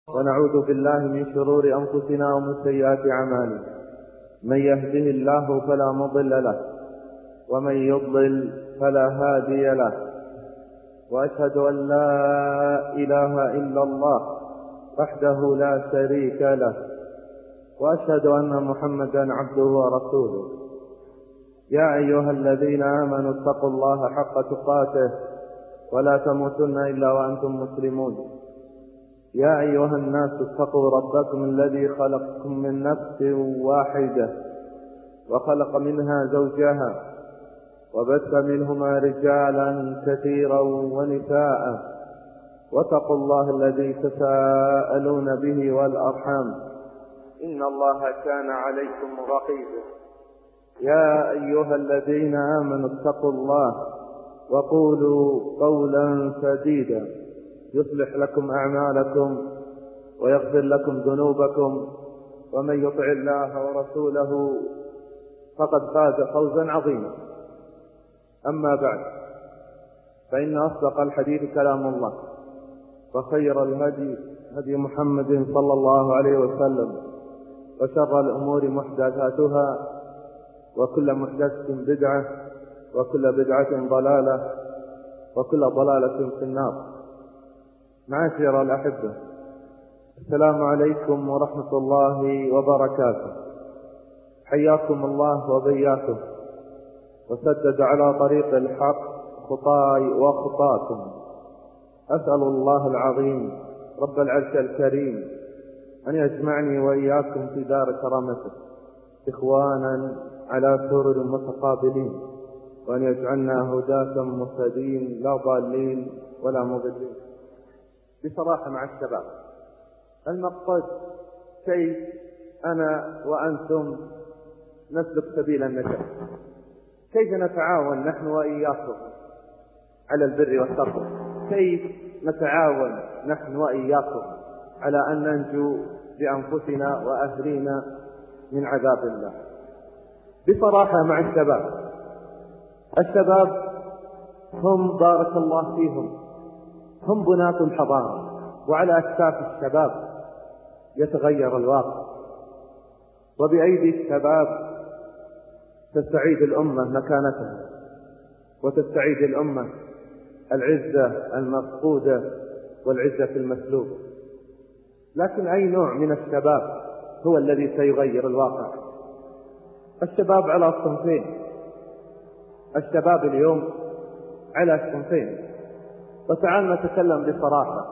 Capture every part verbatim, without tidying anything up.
ونعوذ بالله من شرور أنفسنا ومن سيئات أعمالنا. من يهده الله فلا مضل له ومن يضلل فلا هادي له، وأشهد أن لا إله إلا الله وحده لا شريك له، وأشهد أن محمدا عبده ورسوله. يا أيها الذين آمنوا اتقوا الله حق تقاته ولا تموتن إلا وأنتم مسلمون. يا أيها الناس اتقوا ربكم الذي خلقكم من نفس واحدة وخلق منها زوجها وبث منهما رجالا كثيرا ونساء، واتقوا الله الذي تساءلون به والأرحام إن الله كان عليكم رقيبا. يا أيها الذين آمنوا اتقوا الله وقولوا قولا سديدا يصلح لكم أعمالكم ويغفر لكم ذنوبكم، ومن يطع الله ورسوله فقد فاز فوزا عظيما. أما بعد، فإن أصدق الحديث كلام الله، وخير الهدي هدي محمد صلى الله عليه وسلم، وشر الأمور محدثاتها، وكل محدثة بدعة، وكل بدعة ضلالة، وكل ضلالة في النار. معاشر الأحبة، السلام عليكم ورحمة الله وبركاته. حياكم الله وبياكم، وسدد على طريق الحق خطاي وخطاكم. أسأل الله العظيم رب العرش الكريم أن يجمعني وإياكم في دار كرامته إخوانا على سرر متقابلين، وأن يجعلنا هداة مهتدين لا ضالين ولا مضلين. بصراحة مع الشباب، المقصد كيف أنا وأنتم نسلك سبيل النجاة، كيف نتعاون نحن وإياكم على البر والتقوى، كيف نتعاون نحن وإياكم على أن ننجو بأنفسنا وأهلينا من عذاب الله. بصراحة مع الشباب، الشباب هم بارك الله فيهم هم بناة الحضارة، وعلى أكتاف الشباب يتغير الواقع، وبأيدي الشباب تستعيد الأمة مكانتها، وتستعيد الأمة العزة المفقودة والعزة المسلوبة. لكن أي نوع من الشباب هو الذي سيغير الواقع؟ الشباب على صنفين. الشباب اليوم على صنفين، وتعال نتكلم بصراحة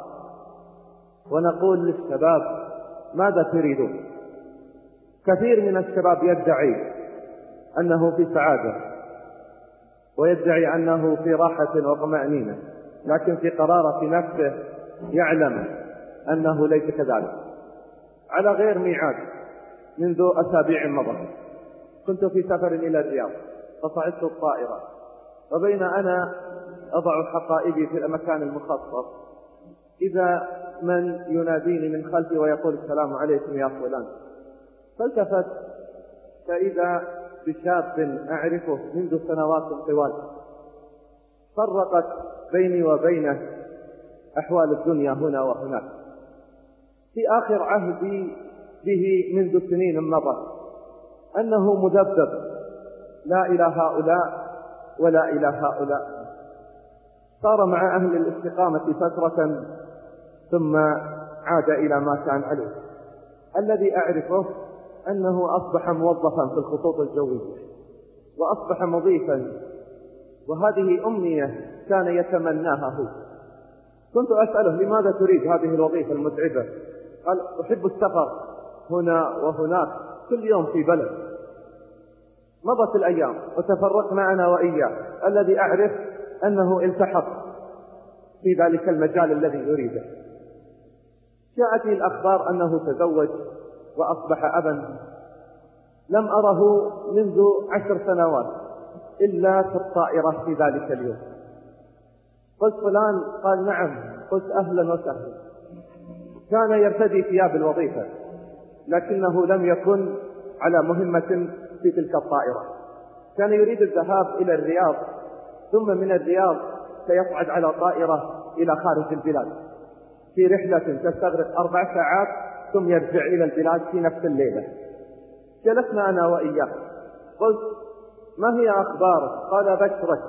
ونقول للشباب ماذا تريدون؟ كثير من الشباب يدعي أنه في سعادة، ويدعي أنه في راحة وطمأنينة، لكن في قرارة نفسه يعلم أنه ليس كذلك. على غير ميعاد منذ أسابيع مضت كنت في سفر إلى الرياض، فصعدت الطائرة، وبين أنا أضع حقائبي في المكان المخصص إذا من يناديني من خلفي ويقول السلام عليكم يا فلان. فالتفت فإذا بشاب أعرفه منذ سنوات طوال، فرقت بيني وبينه أحوال الدنيا هنا وهناك، في آخر عهدي به منذ سنين مضت، أنه مذبذب لا إلى هؤلاء ولا إلى هؤلاء. صار مع أهل الاستقامة فترة ثم عاد إلى ما كان عليه. الذي أعرفه أنه أصبح موظفا في الخطوط الجوية، وأصبح مضيفا، وهذه أمنية كان يتمناها هو. كنت أسأله لماذا تريد هذه الوظيفة المتعبة؟ قال أحب السفر هنا وهناك، كل يوم في بلد. مضت الأيام وتفرقنا أنا وإياه. الذي أعرف أنه التحق في ذلك المجال الذي يريده. جاءتني الأخبار أنه تزوج وأصبح أبا. لم أره منذ عشر سنوات إلا في الطائرة في ذلك اليوم. قلت فلان؟ قال نعم. قلت أهلا وسهلا. كان يرتدي ثياب الوظيفة، لكنه لم يكن على مهمة في تلك الطائرة. كان يريد الذهاب إلى الرياض، ثم من الرياض سيصعد على طائرة إلى خارج البلاد. في رحلة تستغرق أربع ساعات ثم يرجع إلى البلاد في نفس الليلة. جلسنا أنا وإياه، قلت: ما هي أخبارك؟ قال: بشرك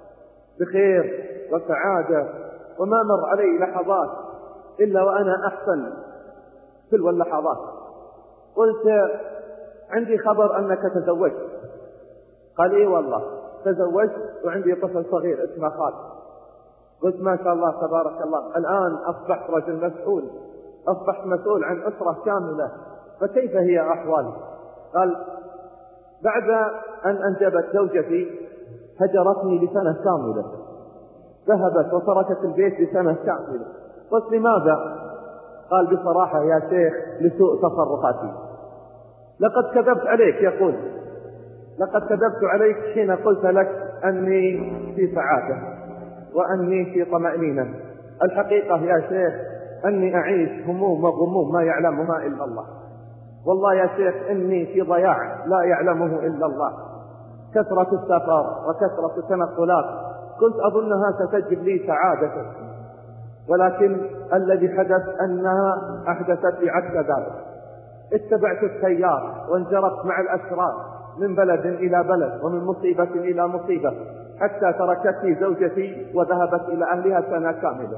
بخير وسعادة، وما مر علي لحظات إلا وأنا أحسن تلو اللحظات. قلت: عندي خبر أنك تزوجت. قال: إيه والله تزوجت وعندي طفل صغير اسمه خالد. قلت: ما شاء الله تبارك الله، الآن أصبحت رجل مسؤول، أصبحت مسؤول عن أسرة كاملة، فكيف هي أحوالك؟ قال: بعد أن أنجبت زوجتي هجرتني لسنة كاملة، ذهبت وتركت البيت لسنة كاملة. قلت: لماذا؟ قال: بصراحة يا شيخ لسوء تصرفاتي. لقد كذبت عليك، يقول: لقد كذبت عليك حين قلت لك أني في سعادة وأني في طمأنينة. الحقيقة يا شيخ أني أعيش هموم وغموم ما يعلمها إلا الله. والله يا شيخ إني في ضياع لا يعلمه إلا الله. كثرة السفر وكثرة التنقلات كنت أظنها ستجلب لي سعادة، ولكن الذي حدث أنها أحدثت لي عكس ذلك. اتبعت التيار وانجرفت مع الأشرار من بلد إلى بلد ومن مصيبة إلى مصيبة، حتى تركتني زوجتي وذهبت إلى أهلها سنة كاملة.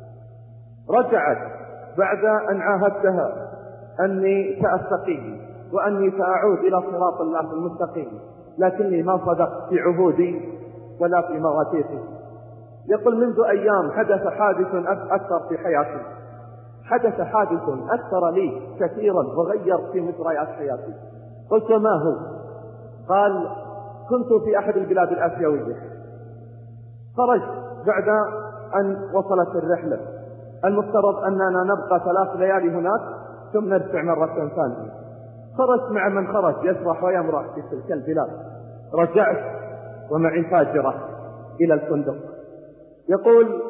رجعت بعد أن عاهدتها أني سأستقيم وأني سأعود إلى صراط الله المستقيم، لكني ما صدقت في عهودي ولا في مواثيقي. يقول: منذ أيام حدث حادث أكثر في حياتي، حدث حادث أكثر لي كثيرا وغير في مجريات حياتي. قلت: ما هو؟ قال: كنت في أحد البلاد الآسيوية، خرجت بعد أن وصلت الرحلة، المفترض أننا نبقى ثلاث ليالي هناك ثم نرجع مرة ثانية. خرجت مع من خرج يسرح ويمرح في تلك البلاد. رجعت ومعي فاجرة إلى الفندق. يقول: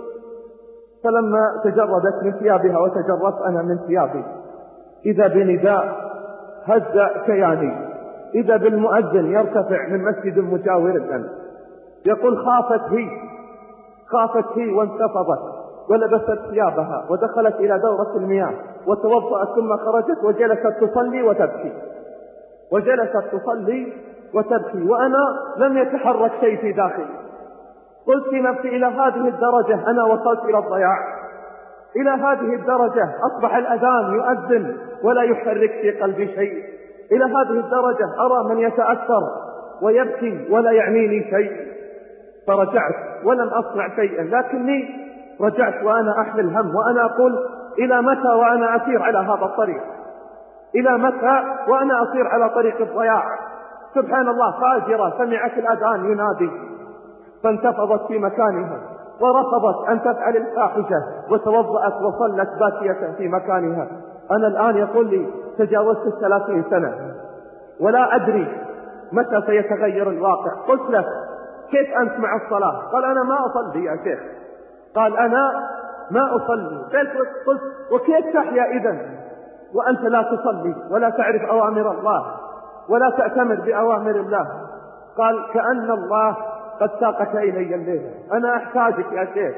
فلما تجردت من ثيابها وتجردت أنا من ثيابي، إذا بنداء هز كياني، إذا بالمؤذن يرتفع من مسجد مجاور لنا. يقول: خافت هي خافت هي وانتفضت ولبست ثيابها ودخلت إلى دورة المياه وتوضأت ثم خرجت وجلست تصلي وتبكي وجلست تصلي وتبكي وأنا لم يتحرك شيء في داخلي. قلت في نفسي: إلى هذه الدرجة أنا وصلت إلى الضياع، إلى هذه الدرجة أصبح الأذان يؤذن ولا يحرك في قلبي شيء، إلى هذه الدرجة أرى من يتأثر ويبكي ولا يعنيني شيء. فرجعت ولم أصنع شيئا، لكني رجعت وأنا أحمل هم وأنا أقول: إلى متى وأنا أسير على هذا الطريق؟ إلى متى وأنا أسير على طريق الضياع؟ سبحان الله، فاجرة سمعت الأذان ينادي فانتفضت في مكانها ورفضت أن تفعل الفاحشة وتوضأت وصلت باكية في مكانها. أنا الآن يقول لي تجاوزت الثلاثين سنة ولا أدري متى سيتغير الواقع. قلت له: كيف أنت مع الصلاة؟ قال: أنا ما أصلي يا شيخ. قال: أنا ما أصلي. قلت: وكيف تحيا إذن وأنت لا تصلي ولا تعرف أوامر الله ولا تأتمر بأوامر الله؟ قال: كأن الله قد ساقك إلي الليلة. أنا أحتاجك يا شيخ،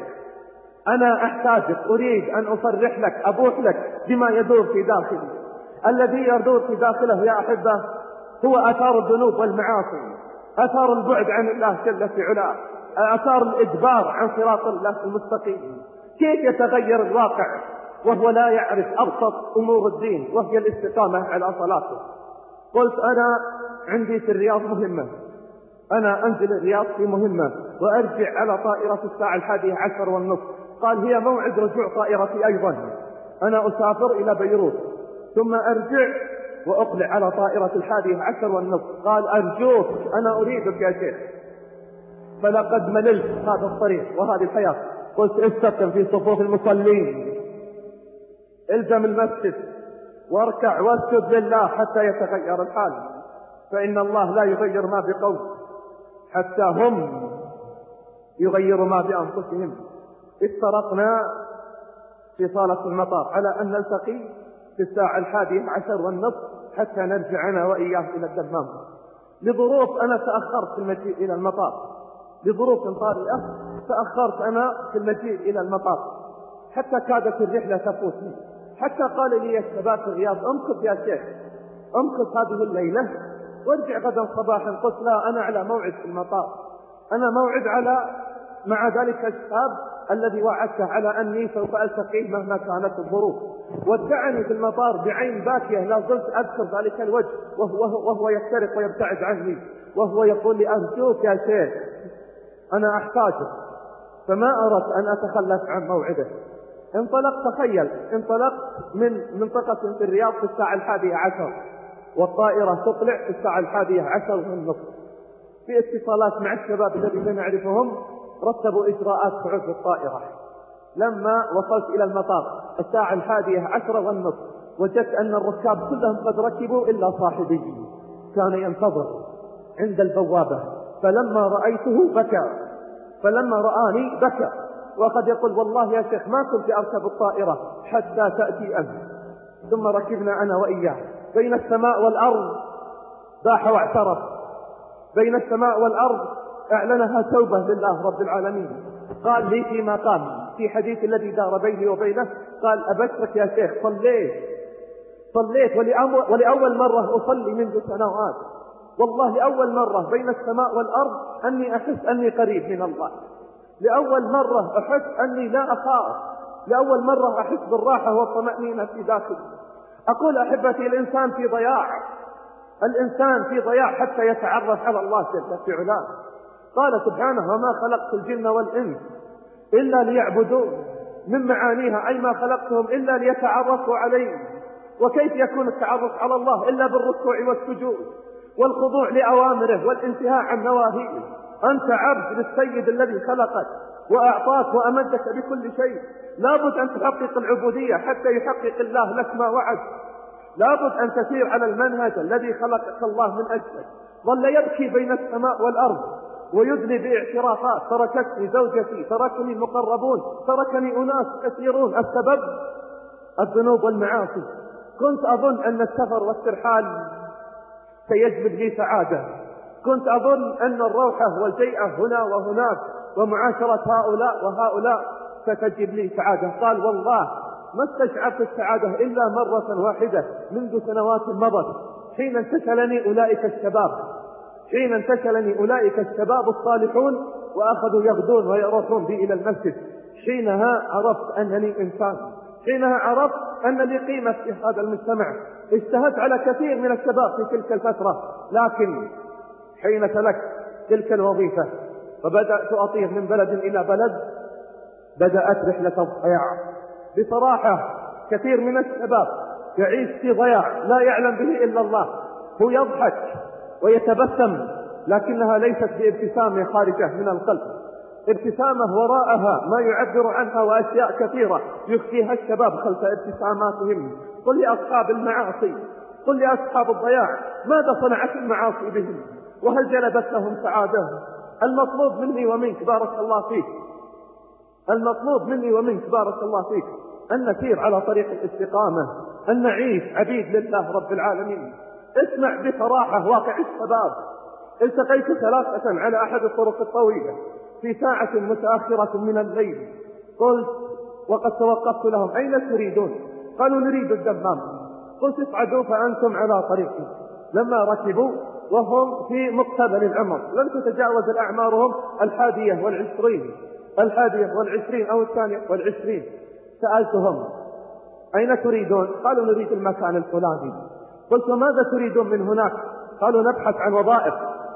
أنا أحتاجك، أريد أن أصرح لك، أبوح لك بما يدور في داخلي. الذي يدور في داخله يا أحبة هو آثار الذنوب والمعاصي، آثار البعد عن الله جل في علاه، آثار الإدبار عن صراط الله المستقيم. كيف يتغير الواقع وهو لا يعرف أبسط أمور الدين وهي الاستقامة على صلاته؟ قلت: أنا عندي في الرياض مهمة، أنا أنزل الرياض في مهمة وأرجع على طائرة الساعة الحادية عشر والنصف. قال: هي موعد رجوع طائرتي أيضا، أنا أسافر إلى بيروت ثم أرجع وأقلع على طائرة الحادية عشر والنصف. قال: أرجوك أنا أريدك يا شيخ، فلقد مللت هذا الطريق وهذه الحياة. قلت: استقم في صفوف المصلين، الزم المسجد واركع واسجد لله حتى يتغير الحال، فإن الله لا يغير ما بقوم حتى هم يغيروا ما بأنفسهم. اتفقنا في صالة المطار على أن نلتقي في الساعة الحادية عشر والنصف حتى نرجع أنا وإياه إلى الدمام. لظروف أنا تأخرت في المجيء إلى المطار، لظروف طارئة تأخرت أنا في المجيء إلى المطار. حتى كادت الرحلة تفوتني، حتى قال لي الشباب في الرياض امكث يا شيخ، امكث هذه الليلة وارجع غدا صباحا. قلت لا، أنا على موعد في المطار، أنا موعد على مع ذلك الشاب الذي وعدته على أني سوف ألتقيه مهما كانت الظروف. ودعني في المطار بعين باكية، لا زلت أذكر ذلك الوجه وهو, وهو يفترق ويبتعد عني، وهو يقول لي أرجوك يا شيخ أنا أحتاجه. فما أردت أن أتخلف عن موعده. انطلقت، تخيل، انطلقت من منطقة في الرياض في الساعة الحادية عشر، والطائرة تطلع في الساعة الحادية عشر والنصف. في اتصالات مع الشباب الذين نعرفهم رتبوا إجراءات صعود الطائرة. لما وصلت إلى المطار الساعة الحادية عشر والنصف وجدت أن الركاب كلهم قد ركبوا إلا صاحبي، كان ينتظر عند البوابة. فلما رأيته بكى، فلما رآني بكى، وقد يقول والله يا شيخ ما كنت أركب الطائرة حتى تأتي أنت. ثم ركبنا أنا وإياه بين السماء والأرض، باح واعترف بين السماء والأرض، أعلنها توبة لله رب العالمين. قال لي فيما قام في حديث الذي دار بيني وبينه، قال أبشرك يا شيخ صليت صليت ولأول مرة أصلي منذ سنوات، والله لأول مرة بين السماء والأرض أني أحس أني قريب من الله، لأول مرة أحس أني لا أخاف، لأول مرة أحس بالراحة والطمأنينة في داخلي. أقول أحبتي الإنسان في ضياع، الإنسان في ضياع حتى يتعرف على الله جل في علاه. قال سبحانه وما خلقت الجن والإنس إلا ليعبدون، من معانيها أي ما خلقتهم إلا ليتعرفوا عليه. وكيف يكون التعرف على الله إلا بالركوع والسجود والخضوع لأوامره والانتهاء عن نواهيه. أنت عبد للسيد الذي خلقك وأعطاك وأمدك بكل شيء، لابد أن تحقق العبودية حتى يحقق الله لك ما وعد، لابد أن تسير على المنهج الذي خلقك الله من أجله. ظل يبكي بين السماء والأرض ويدلي باعترافات، تركتني زوجتي، تركني المقربون، تركني أناس كثيرون، السبب الذنوب والمعاصي. كنت أظن أن السفر والترحال سيجلب لي سعادة، كنت أظن أن الروحة والجيئة هنا وهناك ومعاشرة هؤلاء وهؤلاء ستجلب لي سعادة. قال والله ما استشعرت السعادة إلا مرة واحدة منذ سنوات مضت، حين انتشلني أولئك الشباب، حين انتشلني أولئك الشباب الصالحون وأخذوا يغدون ويروحون بي إلى المسجد. حينها عرفت أنني إنسان، حينها عرفت أن لي قيمة في هذا المجتمع. اجتهدت على كثير من الشباب في تلك الفترة، لكن حين تركت تلك الوظيفة وبدأت أطير من بلد إلى بلد بدأت رحلة الضياع. بصراحة كثير من الشباب يعيش في ضياع لا يعلم به إلا الله. هو يضحك ويتبسم لكنها ليست بابتسامة خارجة من القلب، ابتسامة وراءها ما يعبر عنها وأشياء كثيرة يخفيها الشباب خلف ابتساماتهم. قل لأصحاب المعاصي، قل لأصحاب الضياع ماذا صنعت المعاصي بهم وهل جلبت لهم سعادة؟ المطلوب مني ومنك بارك الله فيك، المطلوب مني ومنك بارك الله فيك أن نسير على طريق الاستقامة، أن نعيش عبيد لله رب العالمين. اسمع بصراحة واقع الشباب. التقيت ثلاثة على أحد الطرق الطويلة في ساعة متأخرة من الليل، قلت وقد توقفت لهم أين تريدون؟ قالوا نريد الدمام. قلت اصعدوا فأنتم على طريقي. لما ركبوا وهم في مقتبل العمر، لم تتجاوز الأعمارهم الحادية والعشرين الحادية والعشرين أو الثانية والعشرين، سألتهم أين تريدون؟ قالوا نريد المكان الفلاني. قلت ماذا تريدون من هناك؟ قالوا نبحث عن وظائف.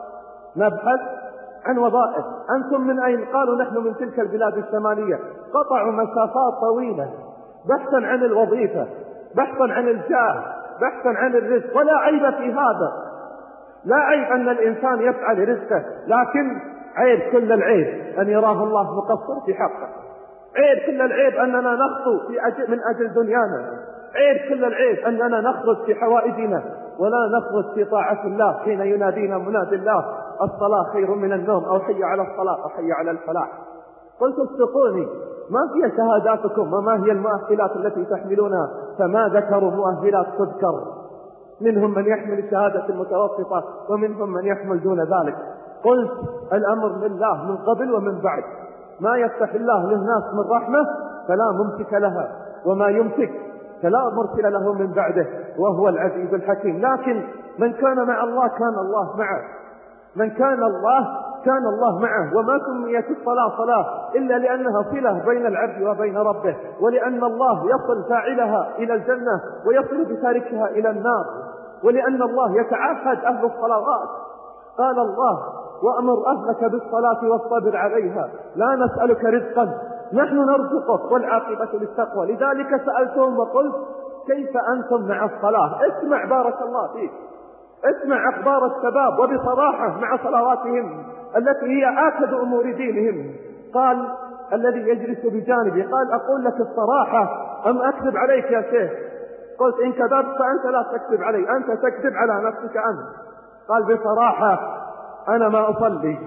نبحث عن وظائف. أنتم من أين؟ قالوا نحن من تلك البلاد الشمالية. قطعوا مسافات طويلة بحثا عن الوظيفة، بحثا عن الجاه، بحثا عن الرزق. ولا عيب في هذا، لا عيب أن الإنسان يسعى لرزقه، لكن عيب كل العيب أن يراه الله مقصر في حقه. عيب كل العيب أننا نخطو في أجل من أجل دنيانا. عيب كل العيب أننا نخرج في حوائجنا ولا نخرج في طاعة الله حين ينادينا منادي الله الصلاة خير من النوم، أو حي على الصلاة أو حي على الفلاح. قلت اصدقوني، ما هي شهاداتكم وما هي المؤهلات التي تحملونها؟ فما ذكروا مؤهلات تذكر، منهم من يحمل الشهادة المتوسطة ومنهم من يحمل دون ذلك. قلت الأمر لله من قبل ومن بعد، ما يفتح الله للناس من رحمة فلا ممسك لها، وما يمسك فلا مرسل له من بعده، وهو العزيز الحكيم. لكن من كان مع الله كان الله معه، من كان الله كان الله معه. وما سميت الصلاة صلاة إلا لأنها صلة بين العبد وبين ربه، ولأن الله يصل فاعلها إلى الجنة ويصل بتاركها إلى النار، ولأن الله يتعهد أهل الصلوات. قال الله: وأمر أهلك بالصلاة واصطبر عليها لا نسألك رزقا نحن نرزقك والعاقبة للتقوى. لذلك سألتهم وقلت: كيف أنتم مع الصلاة؟ اسمع بارك الله فيك، اسمع أخبار الشباب وبصراحة مع صلواتهم التي هي آكد أمور دينهم. قال الذي يجلس بجانبي: قال: أقول لك الصراحة أم أكذب عليك يا شيخ؟ قلت: إن كذبت فأنت لا تكذب علي، أنت تكذب على نفسك أنت. قال: بصراحة أنا ما أصلي،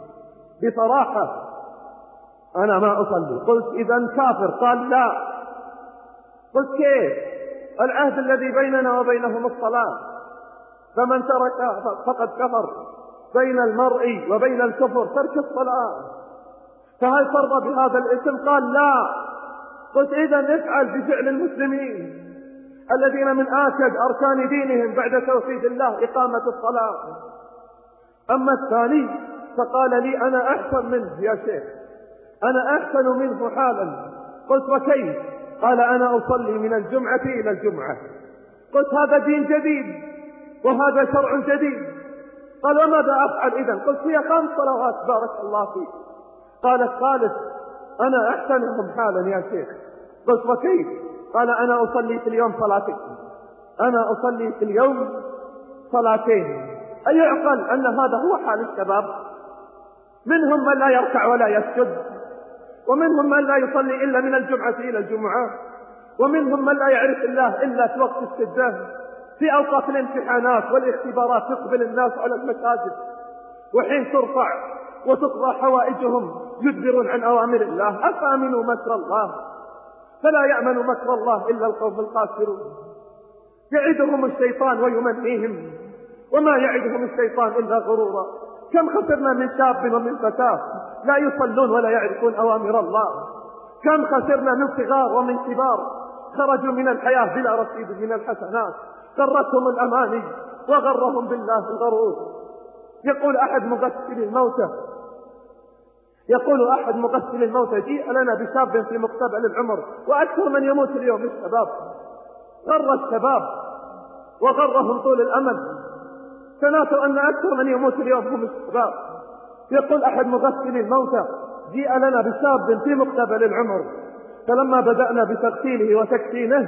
بصراحة أنا ما أصلي. قلت: إذا كافر؟ قال: لا. قلت: كيف؟ العهد الذي بيننا وبينهم الصلاة، فمن ترك فقد كفر. بين المرء وبين الكفر ترك الصلاة، فهل ترضى بهذا الاسم؟ قال: لا. قلت: إذا افعل بفعل المسلمين الذين من آكد أركان دينهم بعد توحيد الله إقامة الصلاة. أما الثاني فقال لي: أنا أحسن منه يا شيخ، أنا أحسن منه حالا. قلت: وكيف؟ قال: أنا أصلي من الجمعة إلى الجمعة. قلت: هذا دين جديد وهذا شرع جديد. قال: وماذا أفعل إذن؟ قلت: هي خمس صلوات بارك الله فيك. قال الثالث: أنا أحسنهم حالا يا شيخ. قلت: وكيف؟ قال: أنا أصلي في اليوم صلاتين، أنا أصلي في اليوم صلاتين. أيعقل أن هذا هو حال الشباب؟ منهم من لا يركع ولا يسجد، ومنهم من لا يصلي إلا من الجمعة إلى الجمعة، ومنهم من لا يعرف الله إلا في وقت الشدة، في أوقات الامتحانات والاختبارات يقبل الناس على المساجد، وحين ترفع وتقضى حوائجهم يدبرون عن أوامر الله. أفأمنوا مكر الله؟ فلا يأمن مكر الله إلا القوم الخاسرون. يعدهم الشيطان ويمنيهم، وما يعدهم الشيطان إلا غرورا. كم خسرنا من شاب ومن فتاة لا يصلون ولا يعرفون أوامر الله، كم خسرنا من صغار ومن كبار خرجوا من الحياة بلا رصيد من الحسنات، غرتهم الأماني وغرهم بالله الغرور. يقول أحد مغسل الموتى يقول أحد مغسل الموتى: جيء لنا بشاب في مقتبل العمر، وأكثر من يموت اليوم الشباب. غر الشباب وغرهم طول الأمل، سناتوا أن أكثر من يموت اليوم هم الشباب. يقول أحد مغسل الموتى: جيء لنا بشاب في مقتبل العمر، فلما بدأنا بتغسيله وتكفينه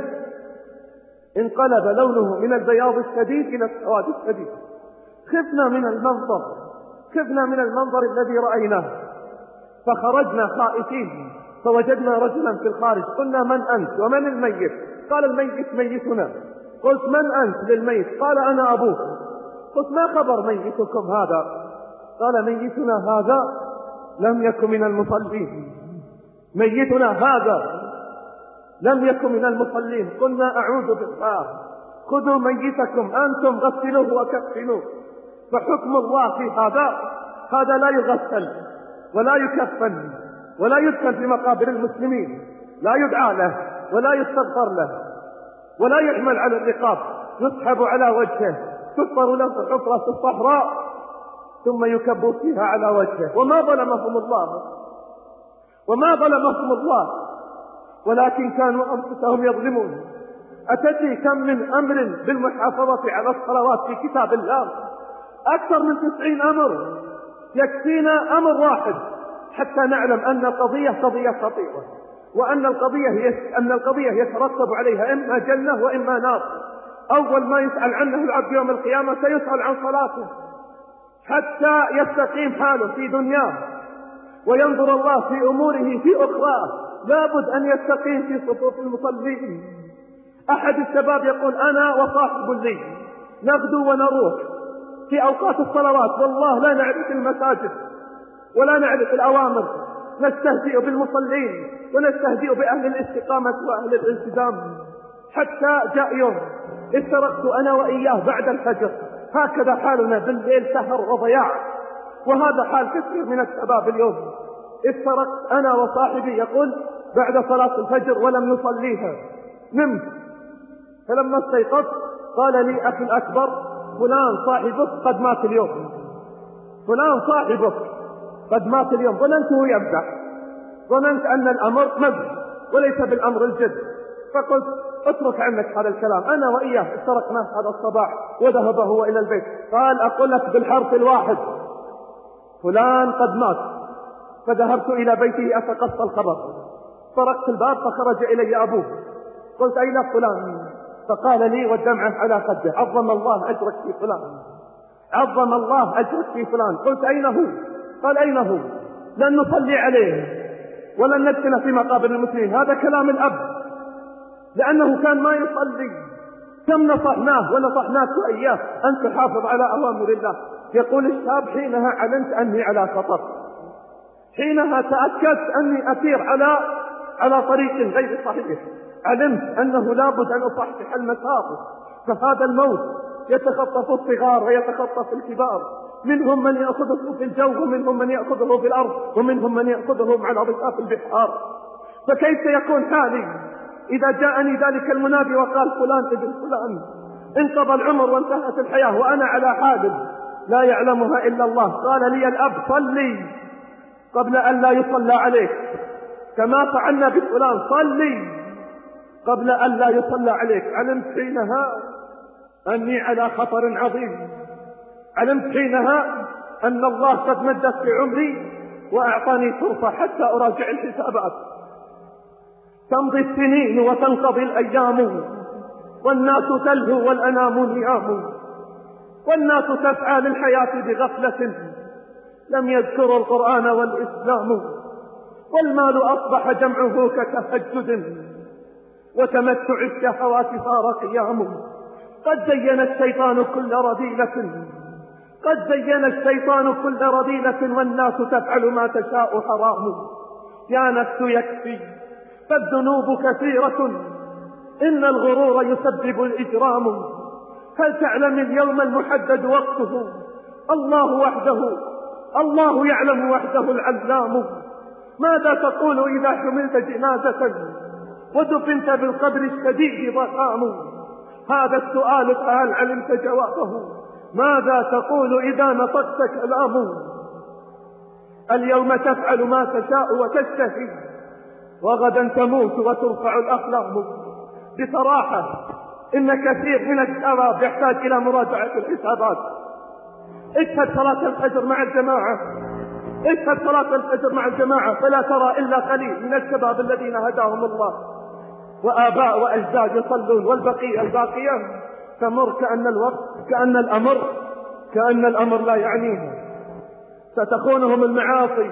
انقلب لونه من البياض الشديد إلى السواد الشديد. خفنا من المنظر خفنا من المنظر الذي رأيناه، فخرجنا خائفين، فوجدنا رجلا في الخارج. قلنا: من أنت ومن الميت؟ قال: الميت ميتنا. قلت: من أنت للميت؟ قال: أنا أبوك. قلت: ما خبر ميتكم هذا؟ قال: ميتنا هذا لم يكن من المصلين، ميتنا هذا لم يكن من المصلين. قلنا: أعوذ بالله، خذوا ميتكم أنتم غسلوه وكفنوه، فحكم الله في هذا هذا لا يغسل ولا يكفن ولا يدفن في مقابر المسلمين، لا يدعى له ولا يستغفر له ولا يحمل على الرقاب، يسحب على وجهه، تحفر له حفرة في الصحراء ثم يكب فيها على وجهه. وما ظلمهم الله وما ظلمهم الله ولكن كانوا أنفسهم يظلمون. أتدري كم من أمر بالمحافظة على الصلوات في كتاب الله؟ أكثر من تسعين أمر. يكفينا أمر واحد حتى نعلم أن القضية قضية خطيرة، وأن القضية هي أن القضية يترتب عليها إما جنة وإما نار. أول ما يسأل عنه العبد يوم القيامة سيسأل عن صلاته حتى يستقيم حاله في دنياه، وينظر الله في أموره في أخرى. لابد أن يستقيم في صفوف المصلين. أحد الشباب يقول: أنا وصاحب لي نغدو ونروح في أوقات الصلوات، والله لا نعرف المساجد ولا نعرف الأوامر، نستهزئ بالمصلين ونستهزئ بأهل الاستقامة وأهل الالتزام. حتى جاء يوم اشتركت أنا وإياه بعد الفجر، هكذا حالنا بالليل، سهر وضياع، وهذا حال كثير من الشباب اليوم. اشتركت أنا وصاحبي، يقول: بعد صلاة الفجر ولم نصليها، نمت. فلما استيقظت قال لي أخي الأكبر فلان صاحبك قد مات اليوم، فلان صاحبك قد مات اليوم. ظننته يمزح، ظننت أن الأمر مزح وليس بالأمر الجد، فقلت اترك عنك هذا الكلام، أنا وإياه اشتركنا هذا الصباح وذهب هو إلى البيت. قال أقول لك بالحرف الواحد فلان قد مات. فذهبت إلى بيته أتقصى الخبر، طرقت الباب فخرج إلي أبوه، قلت أين فلان؟ فقال لي والدمعة على خده عظم الله أجرك في فلان، عظم الله أجرك في فلان. قلت أين هو؟ قال أين هو؟ لن نصلي عليه ولن ندفن في مقابر المسلمين. هذا كلام الأب، لأنه كان ما يصلي. كم نصحناه ونصحناك وإياه أن تحافظ على أوامر الله. يقول الشاب حينها علمت أني على خطر، حينها تأكدت أني أسير على على طريق غير صحيح، علمت أنه لابد أن أصحح المسار. فهذا الموت يتخطف الصغار ويتخطف الكبار، منهم من يأخذه في الجو ومنهم من يأخذه في الأرض ومنهم من يأخذه على ضفاف البحار. فكيف يكون حالي إذا جاءني ذلك المنادي وقال فلان ابن فلان انقضى العمر وانتهت الحياة وأنا على حال لا يعلمها إلا الله؟ قال لي الأب صلي قبل أن لا يصلى عليك، كما فعلنا بفلان، صلي قبل أن لا يصلى عليك. علمت حينها أني على خطر عظيم، علمت حينها أن الله قد مدت في عمري وأعطاني فرصة حتى أراجع الحسابات. تمضي السنين وتنقضي الأيام والناس تلهو والأنام نيام، والناس تسعى للحياة بغفلة لم يذكروا القرآن والإسلام، والمال أصبح جمعه كتهجد وتمتع الشهوات صار قيام. قد زين الشيطان كل رذيلة، قد زين الشيطان كل رذيلة والناس تفعل ما تشاء حرام. يا نفس يكفي فالذنوب كثيرة إن الغرور يسبب الإجرام. هل تعلم اليوم المحدد وقته؟ الله وحده، الله يعلم وحده العلام. ماذا تقول إذا حملت جنازة ودفنت بالقبر الشديد ضخام؟ هذا السؤال فهل علمت جوابه؟ ماذا تقول إذا نطقت كلامه؟ اليوم تفعل ما تشاء وتشتهي وغدا تموت وترفع الأقلام. بصراحة إن كثير من الشباب يحتاج إلى مراجعة الحسابات. اشهد صلاة الفجر مع الجماعة، اشهد صلاة الفجر مع الجماعة، فلا ترى إلا قليل من الشباب الذين هداهم الله وآباء وأجداد يصلون، والبقية الباقية تمر كأن الوقت كأن الأمر كأن الأمر لا يعنيها. ستخونهم المعاصي،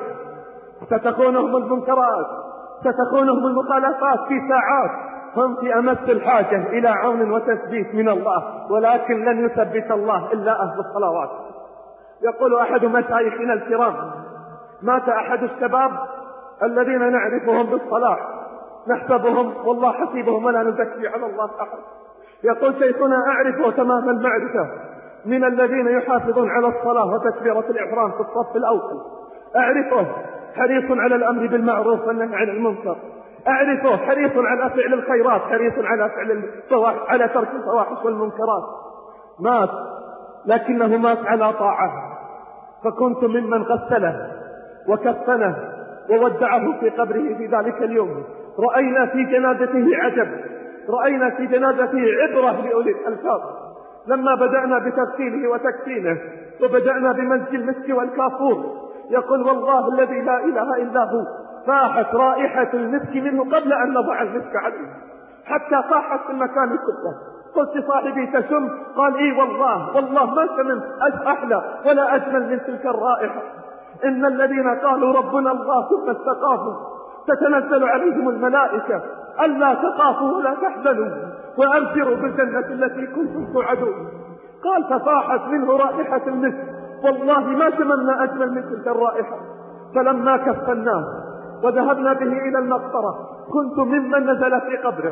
ستخونهم المنكرات، ستخونهم المخالفات في ساعات هم في أمس الحاجة إلى عون وتثبيت من الله، ولكن لن يثبت الله إلا أهل الصلوات. يقول أحد مشايخنا الكرام: مات أحد الشباب الذين نعرفهم بالصلاح، نحسبهم والله حسيبهم ولا نزكي على الله أحد. يقول شيخنا: أعرفه تمام المعرفة من الذين يحافظون على الصلاة وتكبيرة الإحرام في الصف الأول، أعرفه حريص على الأمر بالمعروف والنهي عن المنكر، أعرفه حريص على فعل الخيرات، حريص على فعل الفواحش، على ترك الفواحش والمنكرات. مات لكنه مات على طاعة، فكنت ممن غسله وكفنه وودعه في قبره في ذلك اليوم. رأينا في جنازته عجب، رأينا في جنازته عبرة لأولي الألباب. لما بدأنا بتغسيله وتكفينه وبدأنا بمزج المسك والكافور، يقول: والله الذي لا إله إلا هو فاحت رائحة المسك منه قبل أن نضع المسك عليه، حتى صاحت في المكان كله. قلت: صاحبي تشم؟ قال: إي والله والله ما شممت أحلى ولا أجمل من تلك الرائحة. إن الذين قالوا ربنا الله ثم استقاموا تتنزل عليهم الملائكة ألا تخافوا ولا تحزنوا وأبشروا بالجنة التي كنتم توعدون. قال: فصاحت منه رائحة المسك، والله ما شممنا أجمل من تلك الرائحة. فلما كفناه وذهبنا به إلى المقبرة كنت ممن نزل في قبره،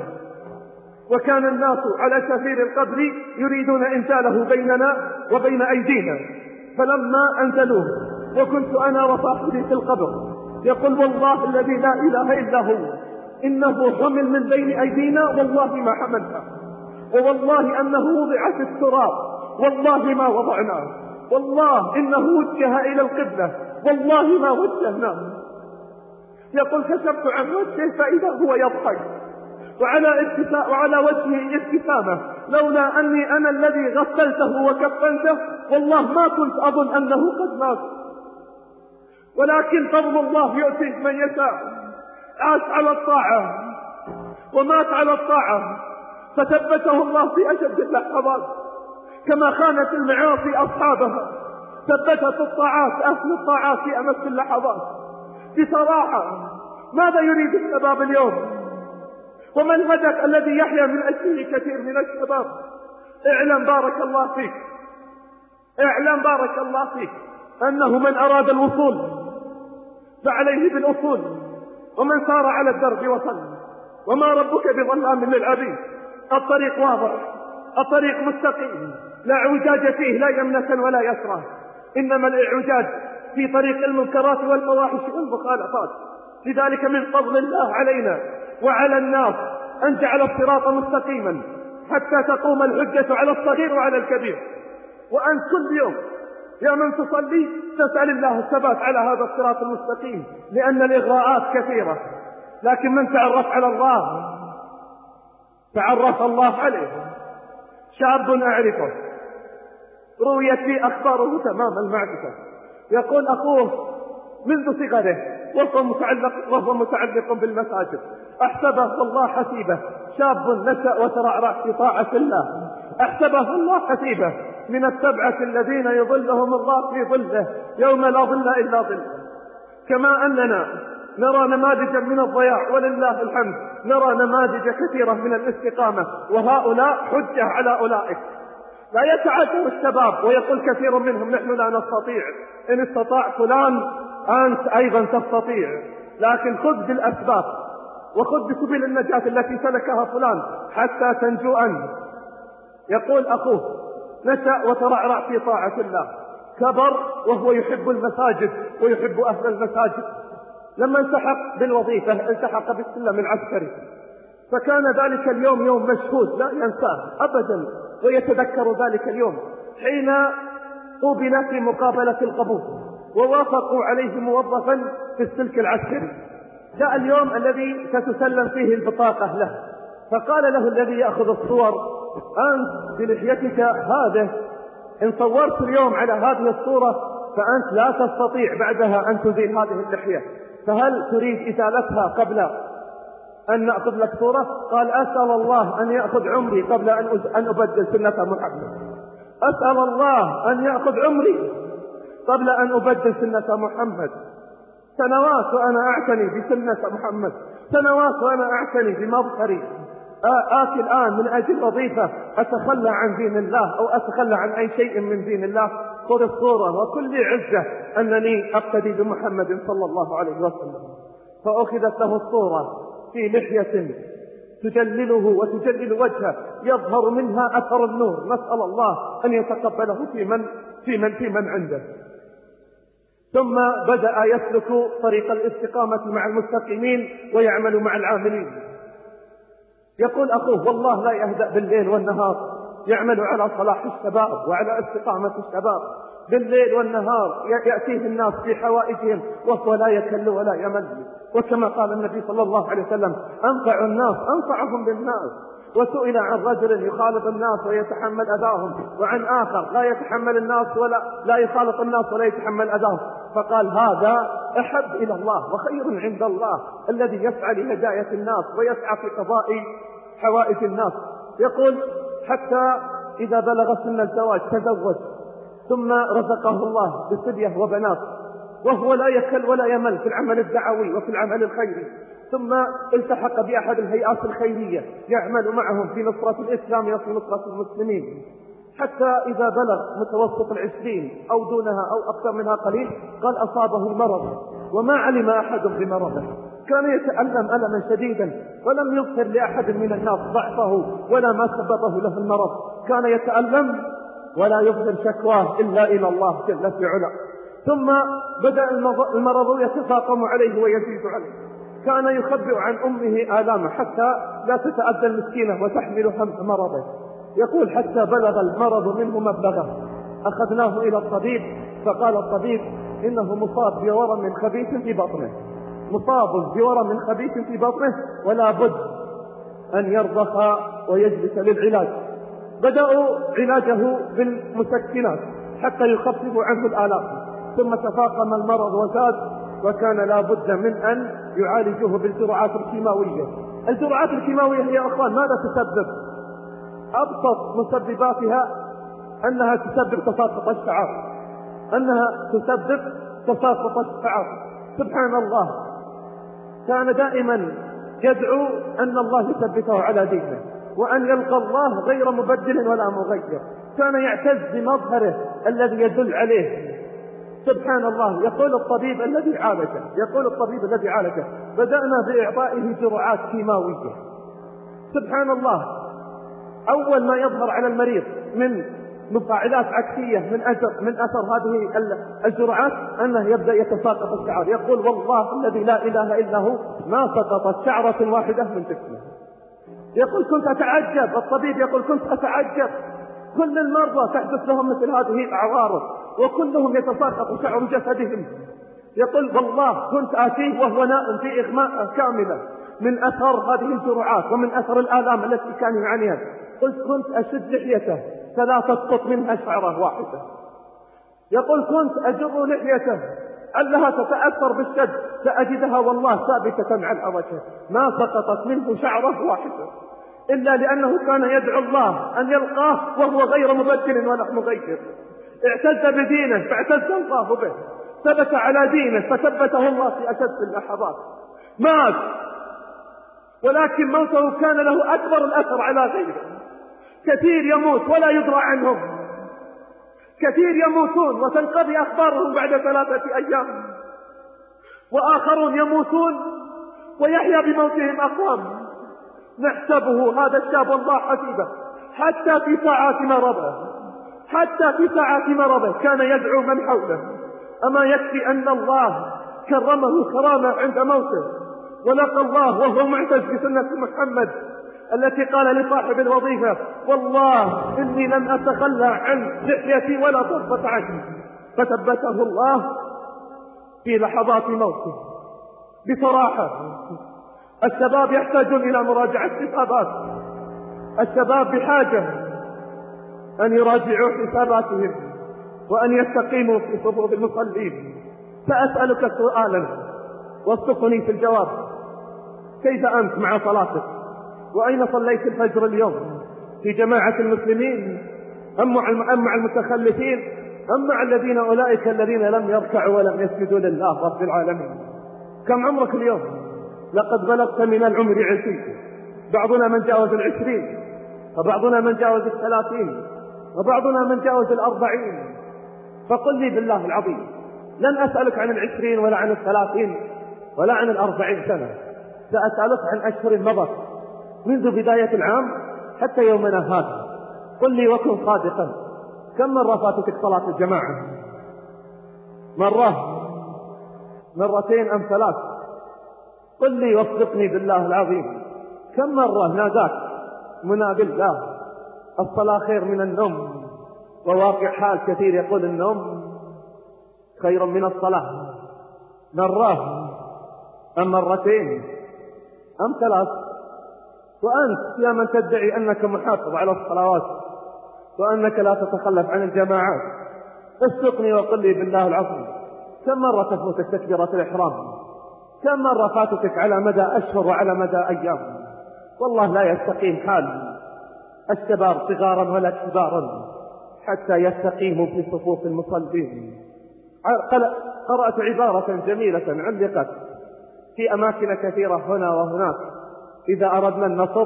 وكان الناس على شفير القبر يريدون إنزاله بيننا وبين أيدينا، فلما أنزلوه وكنت أنا وصاحبي في القبر، يقول: والله الذي لا إله إلا هو إنه حمل من بين أيدينا والله ما حملنا، ووالله أنه وضع في التراب والله ما وضعناه، والله إنه وجه إلى القبلة والله ما وجهناه. يقول كشفت عن وجهه فإذا هو يضحك وعلى ابتساء وعلى وجهه ابتسامة، لولا أني أنا الذي غسلته وكفنته والله ما كنت أظن أنه قد مات، ولكن فضل الله يؤتيه من يشاء. عاش على الطاعة ومات على الطاعة فثبته الله في أشد اللحظات، كما خانت المعاصي أصحابها ثبتت الطاعات أهل الطاعات في أمس اللحظات. بصراحة ماذا يريد الشباب اليوم؟ وما الهدف الذي يحيا من أجله كثير من الشباب؟ اعلم بارك الله فيك، اعلم بارك الله فيك أنه من أراد الوصول فعليه بالأصول، ومن سار على الدرب وصل، وما ربك بظلام للعبيد. الطريق واضح، الطريق مستقيم، لا اعوجاج فيه لا يمنة ولا يسرى، إنما الاعوجاج في طريق المنكرات والفواحش والمخالفات. لذلك من فضل الله علينا وعلى الناس أن جعل الصراط مستقيما حتى تقوم الحجة على الصغير وعلى الكبير. وأن كل يوم يا من تصلي تسأل الله الثبات على هذا الصراط المستقيم، لأن الإغراءات كثيرة، لكن من تعرف على الله تعرف الله عليه. شاب أعرفه رويت في أخباره تمام المعرفة، يقول أخوه منذ صغره وهو متعلق, وهو متعلق بالمساجد أحسبه الله حسيبه، شاب نشأ وترعرع في طاعة الله، أحسبه الله حسيبه من السبعة الذين يظلهم الله في ظله يوم لا ظل إلا ظله. كما أننا نرى نماذجا من الضياع ولله الحمد نرى نماذج كثيرة من الاستقامة، وهؤلاء حجة على أولئك. لا يتعذر الشباب ويقول كثير منهم نحن لا نستطيع، إن استطاع فلان أنت أيضا تستطيع، لكن خذ بالأسباب وخذ بسبيل النجاة التي سلكها فلان حتى تنجو أنت. يقول أخوه نشأ وترعرع في طاعة الله، كبر وهو يحب المساجد ويحب أهل المساجد. لما التحق بالوظيفة التحق بالسلم العسكري، فكان ذلك اليوم يوم مشهود لا ينساه أبدا، ويتذكر ذلك اليوم حين قوبل في مقابلة القبول ووافقوا عليه موظفا في السلك العسكري. جاء اليوم الذي ستسلم فيه البطاقة له، فقال له الذي يأخذ الصور أنت بلحيتك هذه إن صورت اليوم على هذه الصورة فأنت لا تستطيع بعدها أن تزيل هذه اللحية، فهل تريد إزالتها قبل أن نأخذ لك صورة؟ قال أسأل الله أن يأخذ عمري قبل أن أبدل سنة محمد، أسأل الله أن يأخذ عمري قبل أن أبدل سنة محمد. سنوات وأنا أعتني بسنة محمد، سنوات وأنا أعتني بمظهري، آتي الآن من أجل وظيفة أتخلى عن دين الله أو أتخلى عن أي شيء من دين الله. خذ الصورة وكل عزة أنني أقتدي بمحمد صلى الله عليه وسلم. فأخذت له الصورة في لحية تجلله وتجلل وجهه يظهر منها أثر النور، نسأل الله أن يتقبله في من, في من, في من عنده. ثم بدأ يسلك طريق الاستقامة مع المستقيمين ويعمل مع العاملين. يقول أخوه والله لا يهدأ بالليل والنهار، يعمل على صلاح الشباب وعلى استقامة الشباب بالليل والنهار، يأتيه الناس في حوائجهم وهو لا يكل ولا يمل. وكما قال النبي صلى الله عليه وسلم أنفع الناس أنفعهم للناس. وسئل عن رجل يخالط الناس ويتحمل أذاهم، وعن آخر لا يتحمل الناس ولا لا يخالط الناس ولا يتحمل أذاهم، فقال هذا أحب إلى الله وخير عند الله الذي يسعى لهداية الناس ويسعى في قضاء حوائج الناس. يقول حتى إذا بلغ سن الزواج تزوج، ثم رزقه الله بصبية وبنات، وهو لا يكل ولا يمل في العمل الدعوي وفي العمل الخيري. ثم التحق بأحد الهيئات الخيرية يعمل معهم في نصرة الإسلام وفي نصرة المسلمين، حتى إذا بلغ متوسط العشرين أو دونها أو أكثر منها قليل قال أصابه المرض وما علم أحد بمرضه. كان يتألم ألما شديدا ولم يظهر لأحد من الناس ضعفه ولا ما سببه له المرض، كان يتألم ولا يظهر شكواه إلا إلى الله جل في علا. ثم بدأ المرض يتفاقم عليه ويزيد عليه، كان يخبئ عن أمه آلامه حتى لا تتأذى المسكينة وتحمل هم مرضه. يقول حتى بلغ المرض منه مبلغه، أخذناه إلى الطبيب فقال الطبيب إنه مصاب بورم خبيث في بطنه، مصاب بورم خبيث في بطنه ولا بد أن يرضخ ويجلس للعلاج. بدأوا علاجه بالمسكنات حتى يخففوا عنه الآلام، ثم تفاقم المرض وزاد، وكان لا بد من أن يعالجوه بالجرعات الكيماوية. الجرعات الكيماوية يا أخوان ماذا تسبب؟ أبسط مسبباتها أنها تسبب تساقط الشعر، أنها تسبب تساقط الشعر. سبحان الله، كان دائما يدعو أن الله يثبته على دينه وأن يلقى الله غير مبدل ولا مغير. كان يعتز بمظهره الذي يدل عليه. سبحان الله. يقول الطبيب الذي عالجه يقول الطبيب الذي عالجه بدأنا بإعطائه جرعات كيماوية. سبحان الله. أول ما يظهر على المريض من مفاعلات عكسية من أثر من أثر هذه الجرعات أنه يبدأ يتساقط الشعر. يقول والله الذي لا إله إلا هو ما سقطت شعرة واحدة من جسمه. يقول كنت أتعجب، الطبيب يقول كنت أتعجب، كل المرضى تحدث لهم مثل هذه العوارض وكلهم يتساقط شعر جسدهم. يقول والله كنت آتيه وهو نائم في إغماء كاملة من أثر هذه الجرعات ومن أثر الآلام التي كان يعانيها. قلت كنت أشد لحيته فلا تسقط منها شعرة واحدة. يقول كنت أجر لحيته علها تتأثر بالشد فأجدها والله ثابتة على وجهه ما سقطت منه شعرة واحدة، إلا لأنه كان يدعو الله أن يلقاه وهو غير مبدل ولا مغير. اعتز بدينه فاعتز الله به، ثبت على دينه فثبته الله في أشد اللحظات. مات، ولكن موته كان له أكبر الأثر على غيره. كثير يموت ولا يدرى عنهم، كثير يموتون وتنقضي أخبارهم بعد ثلاثة أيام، وآخرون يموتون ويحيا بموتهم أقوام. نحسبه هذا الشاب والله حسيبه حتى في ساعات مرضه حتى في ساعات مرضه كان يدعو من حوله. أما يكفي أن الله كرمه كرامة عند موته، ولقى الله وهو معتز بسنة محمد التي قال لصاحب الوظيفة والله إني لن أتخلى عن لحيتي ولا طرفة عين، فثبته الله في لحظات موته. بصراحة الشباب يحتاجون إلى مراجعة حسابات، الشباب بحاجة أن يراجعوا حساباتهم وأن يستقيموا في صفوف المصلين. سأسألك سؤالا واصدقني في الجواب، كيف أنت مع صلاتك؟ وأين صليت الفجر اليوم؟ في جماعة المسلمين أم مع المتخلفين أم مع الذين أولئك الذين لم يركعوا ولم يسجدوا لله رب العالمين؟ كم عمرك اليوم؟ لقد بلغت من العمر عشرين، بعضنا من جاوز العشرين وبعضنا من جاوز الثلاثين وبعضنا من جاوز الأربعين. فقل لي بالله العظيم، لن أسألك عن العشرين ولا عن الثلاثين ولا عن الأربعين سنة، سأسألك عن أشهر مضت منذ بداية العام حتى يومنا هذا. قل لي وكن صادقا، كم مرة فاتتك صلاة الجماعة؟ مرة، مرتين أم ثلاث؟ قل لي واصدقني بالله العظيم، كم مرة ناداك منادي الله الصلاة خير من النوم؟ وواقع حال كثير يقول النوم خير من الصلاة. مرة أم مرتين أم ثلاث؟ وأنت يا من تدعي أنك محافظ على الصلوات وأنك لا تتخلف عن الجماعات، اصدقني وقل لي بالله العظيم، كم مرة تفوتك تكبيرة الإحرام؟ كم مرة فاتتك على مدى أشهر وعلى مدى أيام؟ والله لا يستقيم حال الشباب صغارا ولا كبارا حتى يستقيموا في صفوف المصلين. قرأت عبارة جميلة علقت في أماكن كثيرة هنا وهناك: إذا أردنا النصر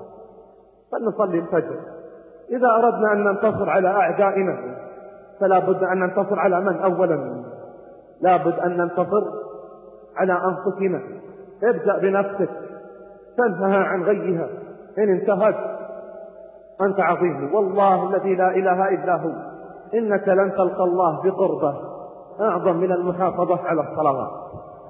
فلنصلي الفجر، إذا أردنا أن ننتصر على أعدائنا فلا بد أن ننتصر على من؟ أولا لا بد أن ننتصر على أنفسنا. ابدأ بنفسك، تنهى عن غيها، إن انتهت أنت عظيم. والله الذي لا إله إلا هو إنك لن تلقى الله بقربه أعظم من المحافظة على الصلوات.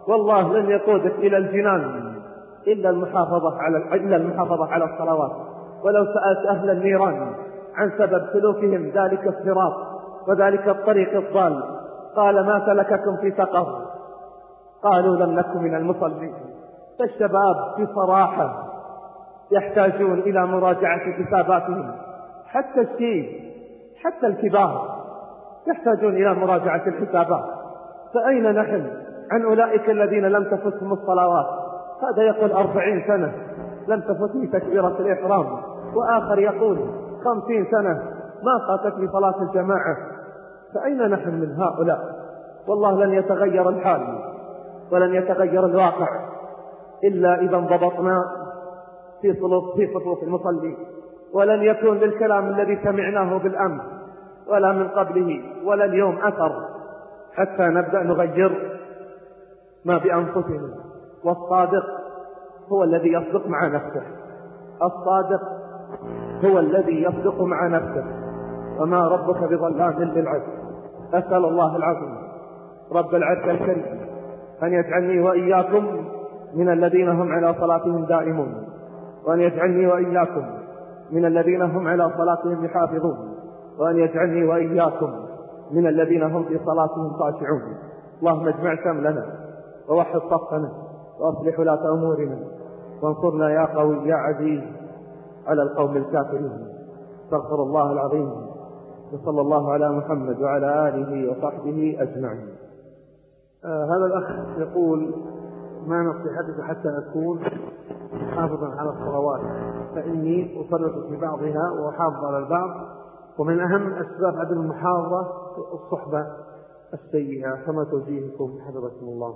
والله لن يقودك إلى الجنان إلا المحافظة على إلا المحافظة على الصلوات. ولو سألت أهل النيران عن سبب سلوكهم ذلك الصراط وذلك الطريق الضال قال ما سلككم في سقر؟ قالوا لم نكن من المصلين. فالشباب بصراحة يحتاجون إلى مراجعة حساباتهم، حتى الشيء حتى الكبار يحتاجون إلى مراجعة الحسابات. فأين نحن عن أولئك الذين لم تفتهم الصلوات؟ هذا يقول أربعين سنة لم تفتني تكبيرة الإحرام، وآخر يقول خمسين سنة ما فاتتني صلاة الجماعة. فأين نحن من هؤلاء؟ والله لن يتغير الحال ولن يتغير الواقع إلا إذا انضبطنا في صفوف في صفوف المصلين. ولن يكون للكلام الذي سمعناه بالأمس ولا من قبله ولا اليوم أثر حتى نبدأ نغير ما بأنفسنا. والصادق هو الذي يصدق مع نفسه، الصادق هو الذي يصدق مع نفسه، وما ربك بظلام للعبد. أسأل الله العظيم رب العرش الكريم أن يجعلني وإياكم من الذين هم على صلاتهم دائمون، وأن يجعلني وإياكم من الذين هم على صلاتهم يحافظون، وأن يجعلني وإياكم من الذين هم في صلاتهم خاشعون. اللهم اجمع شملنا ووحد صفنا وأصلح ولاة أمورنا، وانصرنا يا قوي يا عزيز على القوم الكافرين. استغفر الله العظيم، وصلى الله على محمد وعلى آله وصحبه أجمعين. آه هذا الأخ يقول ما نصيحتك حتى أكون حافظا على الصلوات، فإني أفرط في بعضها وأحافظ على البعض، ومن أهم أسباب عدم المحافظة الصحبة السيئة، فما توجيهكم حفظكم الله؟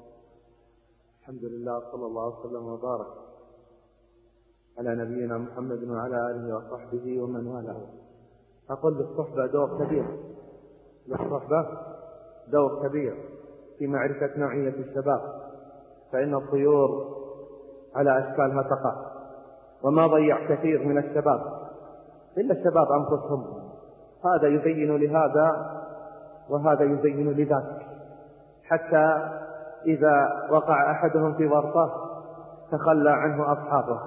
الحمد لله، صلى الله وسلم وبارك على نبينا محمد وعلى آله وصحبه ومن والاه. أقول للصحبة دور كبير، للصحبة دور كبير في معرفة نوعية الشباب، فإن الطيور على أشكالها تقع، وما ضيع كثير من الشباب إلا الشباب أنفسهم. هذا يزين لهذا وهذا يزين لذاك، حتى إذا وقع أحدهم في ورطة تخلى عنه أصحابه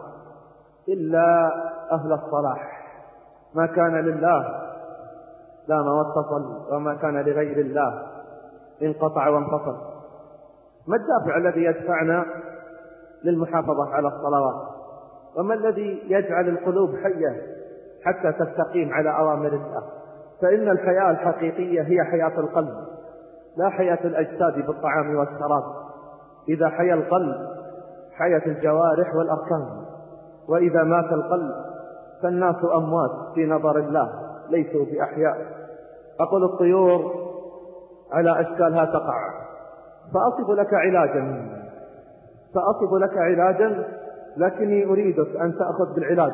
إلا أهل الصلاح. ما كان لله دام واتصل، وما كان لغير الله انقطع وانفصل. ما الدافع الذي يدفعنا للمحافظة على الصلوات؟ وما الذي يجعل القلوب حية حتى تستقيم على أوامر الله؟ فإن الحياة الحقيقية هي حياة القلب، لا حياة الأجساد بالطعام والشراب. إذا حيا القلب حياة الجوارح والأركان، وإذا مات القلب فالناس أموات في نظر الله ليسوا بأحياء. أقول الطيور على أشكالها تقع، فأصف لك علاجا سأصف لك علاجا لكني أريدك أن تأخذ بالعلاج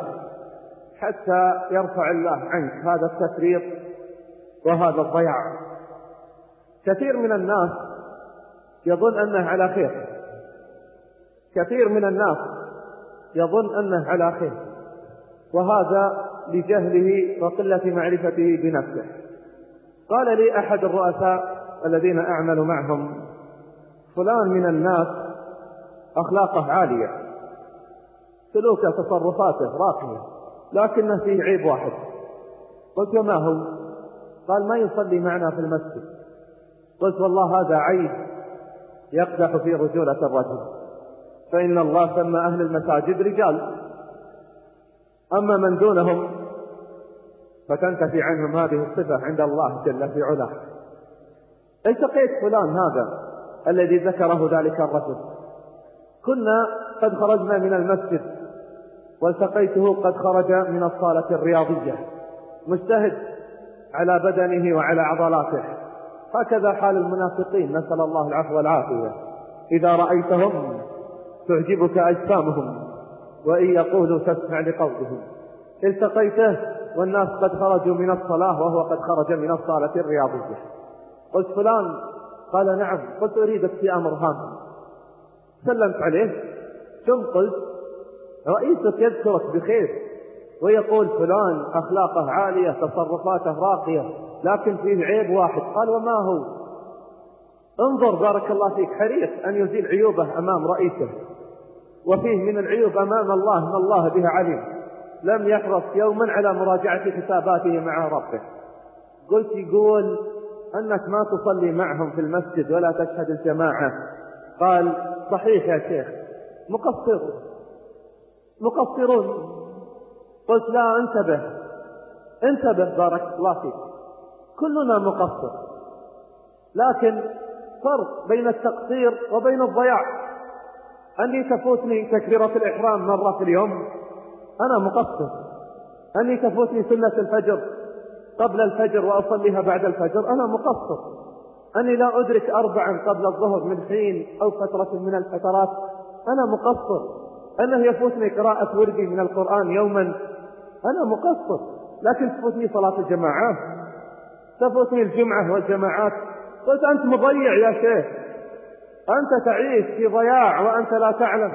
حتى يرفع الله عنك هذا التفريط وهذا الضياع. كثير من الناس يظن أنه على خير، كثير من الناس يظن أنه على خير، وهذا لجهله وقلة معرفته بنفسه. قال لي أحد الرؤساء الذين أعمل معهم: فلان من الناس أخلاقه عالية، سلوكه تصرفاته راقية، لكنه فيه عيب واحد. قلت: وما هو؟ قال: ما يصلي معنا في المسجد. قلت: والله هذا عيب يقدح في رجولة الرجل، فإن الله سمى أهل المساجد رجال، أما من دونهم فتنتفي عنهم هذه الصفة عند الله جل في علاه. التقيت فلان هذا الذي ذكره ذلك الرجل، كنا قد خرجنا من المسجد والتقيته قد خرج من الصالة الرياضية مجتهد على بدنه وعلى عضلاته. هكذا حال المنافقين، نسأل الله العفو والعافية. إذا رأيتهم تعجبك أجسامهم، وإن يقولوا تسمع لقولهم. التقيته والناس قد خرجوا من الصلاة وهو قد خرج من الصالة الرياضية. قلت: فلان؟ قال: نعم. قلت: أريدك في أمر هام. سلمت عليه ثم قلت: رئيسك يذكرك بخير ويقول فلان أخلاقه عالية تصرفاته راقية، لكن فيه عيب واحد. قال: وما هو؟ انظر بارك الله فيك، حريص أن يزيل عيوبه أمام رئيسه، وفيه من العيوب أمام الله ما الله به عليم، لم يحرص يوما على مراجعة حساباته مع ربه. قلت يقول أنك ما تصلي معهم في المسجد ولا تشهد الجماعة. قال صحيح يا شيخ، مقصر مقصرون. قلت لا، انتبه انتبه بارك الله فيك، كلنا مقصر، لكن فرق بين التقصير وبين الضياع. أني تفوتني تكبيرة الإحرام مرة في اليوم أنا مقصر، أني تفوتني سنة الفجر قبل الفجر وأصليها بعد الفجر أنا مقصر، أني لا أدرك أربعا قبل الظهر من حين أو فترة من الفترات أنا مقصر، أنه يفوتني قراءة وردي من القرآن يوما أنا مقصر، لكن تفوتني صلاة الجماعات، تفوتني الجمعة والجماعات. قلت أنت مضيع يا شيخ، أنت تعيش في ضياع وأنت لا تعلم.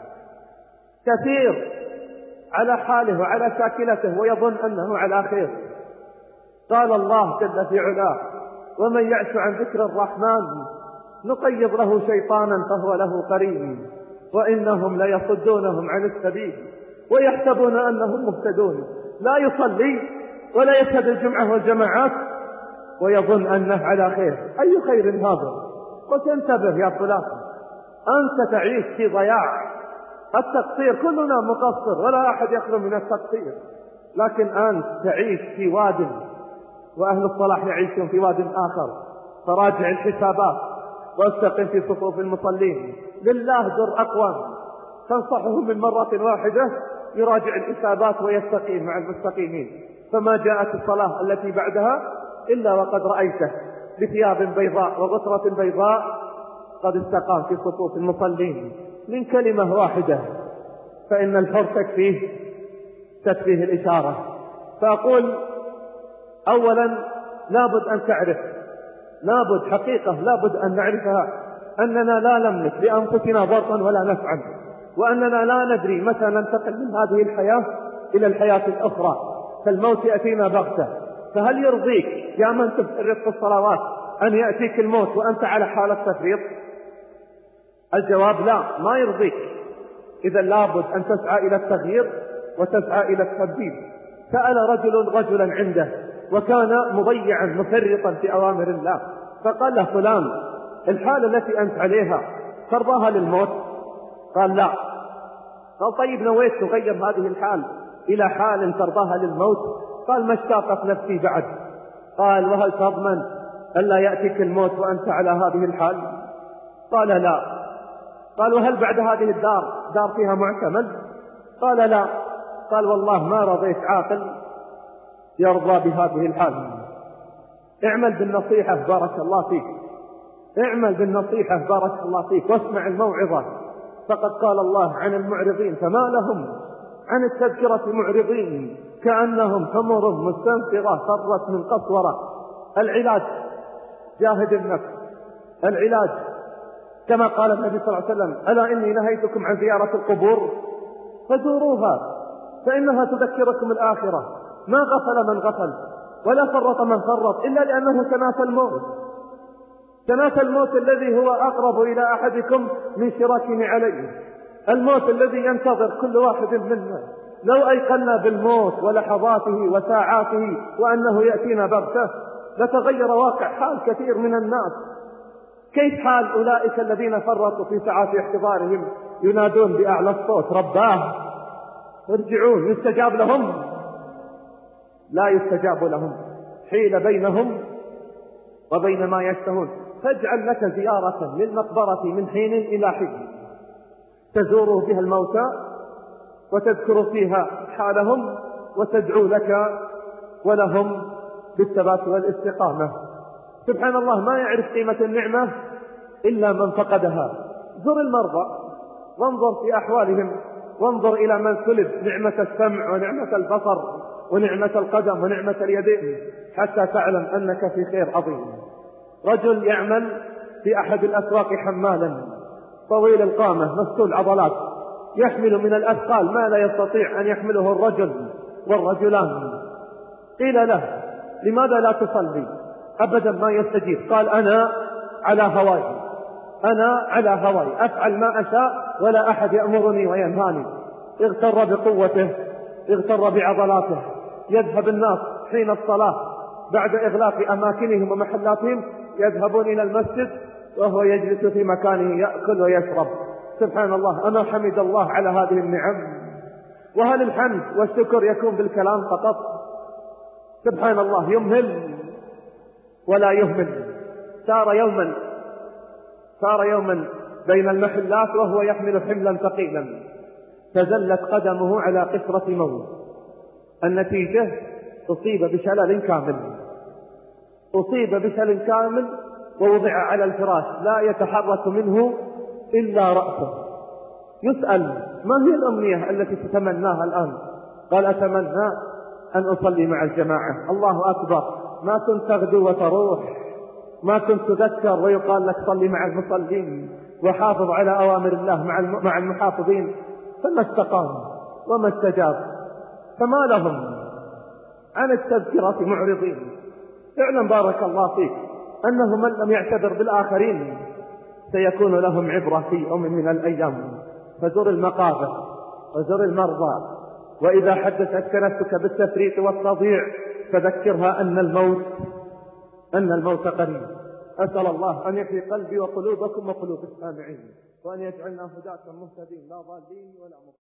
كثير على حاله وعلى شاكلته ويظن أنه على خير. قال الله جل في علاه: ومن يعش عن ذكر الرحمن نقيض له شيطانا فهو له قرين وإنهم ليصدونهم عن السبيل ويحسبون أنهم مهتدون. لا يصلي ولا يشهد الجمعة والجماعات ويظن أنه على خير. أي خير هذا؟ قلت انتبه يا فلان، أنت تعيش في ضياع. التقصير كلنا مقصر ولا أحد يخلو من التقصير، لكن أنت تعيش في واد وأهل الصلاح يعيشون في واد آخر. فراجع الحسابات واستقم في صفوف المصلين. لله در أقوام تنصحه من مرة واحدة يراجع الحسابات ويستقيم مع المستقيمين. فما جاءت الصلاة التي بعدها إلا وقد رأيته بثياب بيضاء وغترة بيضاء قد استقام في صفوف المصلين من كلمة واحدة. فإن الحر تكفيه تكفيه الإشارة. فأقول أولا لابد أن تعرف، لابد حقيقة لابد أن نعرفها، أننا لا نملك لأنفسنا ضرا ولا نفعا، وأننا لا ندري متى ننتقل من هذه الحياة إلى الحياة الأخرى، فالموت يأتينا بغتة. فهل يرضيك يا من تفرط في الصلوات أن يأتيك الموت وأنت على حالة تفريط؟ الجواب لا، ما يرضيك. إذا لابد أن تسعى إلى التغيير وتسعى إلى التبديل. سأل رجل رجلا عنده وكان مضيعا مفرطا في أوامر الله، فقال له: فلان، الحالة التي أنت عليها ترضاها للموت؟ قال: لا. قال: طيب نويت تغير هذه الحال إلى حال ترضاها للموت؟ قال: ما اشتاقت نفسي بعد. قال: وهل تضمن ألا يأتيك الموت وأنت على هذه الحال؟ قال: لا. قال: وهل بعد هذه الدار دار فيها معتمد؟ قال: لا. قال: والله ما رضيت عاقل يرضى بهذه الحال. اعمل بالنصيحة بارك الله فيك، اعمل بالنصيحة بارك الله فيك، واسمع الموعظة. فقد قال الله عن المعرضين: فما لهم عن التذكرة معرضين كأنهم حمر مستنفرة فرت من قسورة. العلاج جاهد النفس، العلاج كما قال النبي صلى الله عليه وسلم: ألا إني نهيتكم عن زيارة القبور فزوروها فإنها تذكركم الآخرة. ما غفل من غفل ولا فرط من فرط إلا لأنه تناسى الموت، تناسى الموت الذي هو أقرب إلى أحدكم من شراك عليه، الموت الذي ينتظر كل واحد منا. لو أيقنا بالموت ولحظاته وساعاته وأنه يأتينا بغتة لتغير واقع حال كثير من الناس. كيف حال أولئك الذين فرطوا في ساعات احتضارهم ينادون بأعلى الصوت: رباه ارجعون، يستجاب لهم؟ لا يستجاب لهم. حيل بينهم وبين ما يشتهون. فاجعل لك زيارة للمقبرة من حين إلى حين تزور بها الموتى وتذكر فيها حالهم وتدعو لك ولهم بالثبات والاستقامة. سبحان الله، ما يعرف قيمة النعمة إلا من فقدها. زر المرضى وانظر في أحوالهم، وانظر إلى من سلب نعمة السمع ونعمة البصر ونعمة القدم ونعمة اليدين حتى تعلم أنك في خير عظيم. رجل يعمل في أحد الأسواق حمالا طويل القامة مسؤول عضلات، يحمل من الأثقال ما لا يستطيع أن يحمله الرجل والرجلان. قيل له: لماذا لا تصلي؟ أبدا ما يستجيب. قال: أنا على هواي، أنا على هواي أفعل ما أشاء ولا أحد يأمرني وينهاني. اغتر بقوته، اغتر بعضلاته. يذهب الناس حين الصلاة بعد إغلاق أماكنهم ومحلاتهم يذهبون إلى المسجد وهو يجلس في مكانه يأكل ويشرب. سبحان الله، أما حمد الله على هذه النعم. وهل الحمد والشكر يكون بالكلام فقط؟ سبحان الله، يمهل ولا يهمل. سار يوما سار يوما بين المحلات وهو يحمل حملا ثقيلا، فزلت قدمه على قشرة موت. النتيجة أصيب بشلل كامل، أصيب بشلل كامل ووضع على الفراش لا يتحرك منه إلا رأسه. يسأل: ما هي الأمنية التي تتمناها الآن؟ قال: أتمنى أن أصلي مع الجماعة. الله أكبر، ما كنت تغدو وتروح، ما كنت تذكر ويقال لك صلي مع المصلين وحافظ على أوامر الله مع المحافظين، فما استقام وما استجاب، فما لهم عن التذكرة معرضين. اعلم بارك الله فيك أنه من لم يعتبر بالآخرين سيكون لهم عبرة في يوم من الأيام. فزر المقابر وزر المرضى، وإذا حدثتك نفسك بالتفريط والتضييع فذكرها أن الموت أن الموت قريب. أسأل الله أن يحيي قلبي وقلوبكم وقلوب السامعين، وأن يجعلنا هداة مهتدين لا ضالين ولا مضلين.